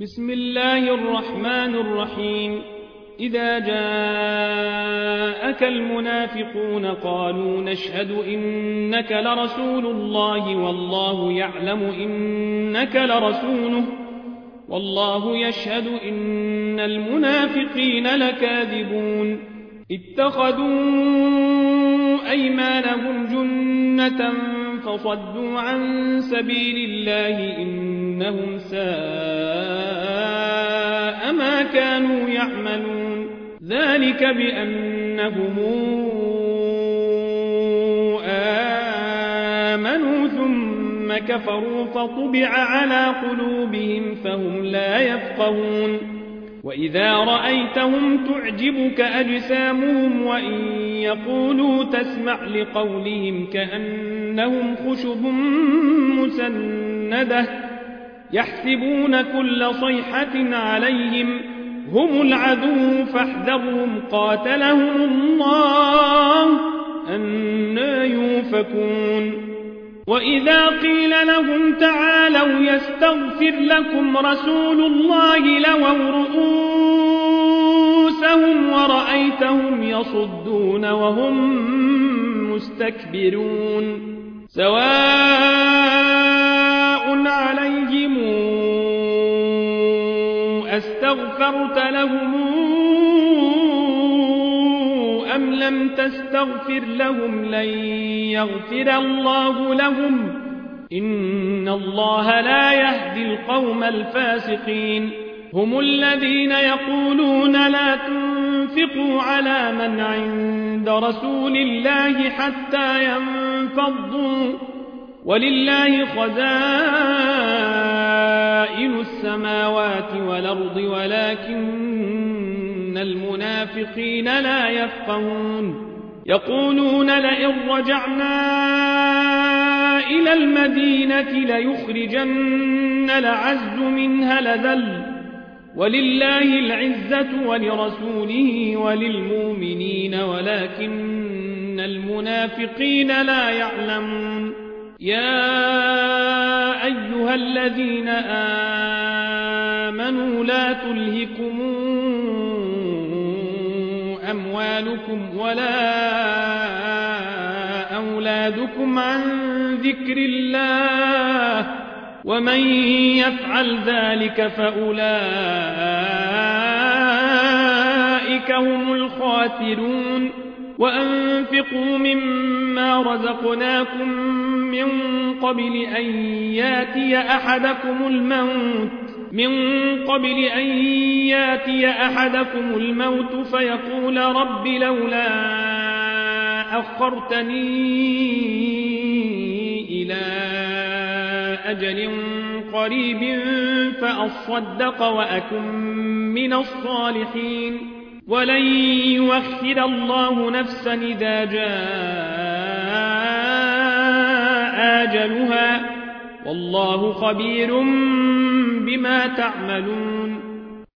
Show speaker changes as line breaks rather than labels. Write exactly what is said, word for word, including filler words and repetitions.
بسم الله الرحمن الرحيم إذا جاءك المنافقون قالوا نشهد إنك لرسول الله والله يعلم إنك لرسوله والله يشهد إن المنافقين لكاذبون اتخذوا أيمانهم جنة فصدوا عن سبيل الله إنهم ساء ما كانوا يعملون ذلك بأنهم آمنوا ثم كفروا فطبع على قلوبهم فهم لا يفقهون وإذا رأيتهم تعجبك أجسامهم وإن يقولوا تسمع لقولهم كأنهم خشب مسندة يحسبون كل صيحة عليهم هم العدو فاحذرهم قاتلهم الله أنى يؤفكون وإذا قيل لهم تعالوا يستغفر لكم رسول الله لووا رؤوسهم ورأيتهم يصدون وهم مستكبرون سواء عليهم أستغفرت لهم أم لم تستغفر لهم لن يغفر الله لهم إن الله لا يهدي القوم الفاسقين هم الذين يقولون لا تنفقوا على من عند رسول الله حتى ينفضوا ولله خزائن السماوات والأرض ولكن المنافقين لا يفقهون يقولون لئن رجعنا إلى المدينة ليخرجن الأعز منها الأذل ولله العزة ولرسوله وللمؤمنين ولكن المنافقين لا يعلمون يا أيها الذين آمنوا لا تلهكم أموالكم ولا أولادكم عن ذكر الله ومن يفعل ذلك فأولئك هم الخاسرون وأنفقوا مما رزقناكم من قبل أن ياتي أحدكم الموت من قبل أن ياتي أحدكم الموت فيقول رب لولا أخرتني إلى أجل قريب فأصدق وأكن من الصالحين ولن يؤخر الله نفسا إذا جاء أجلها والله خبير بما تعملون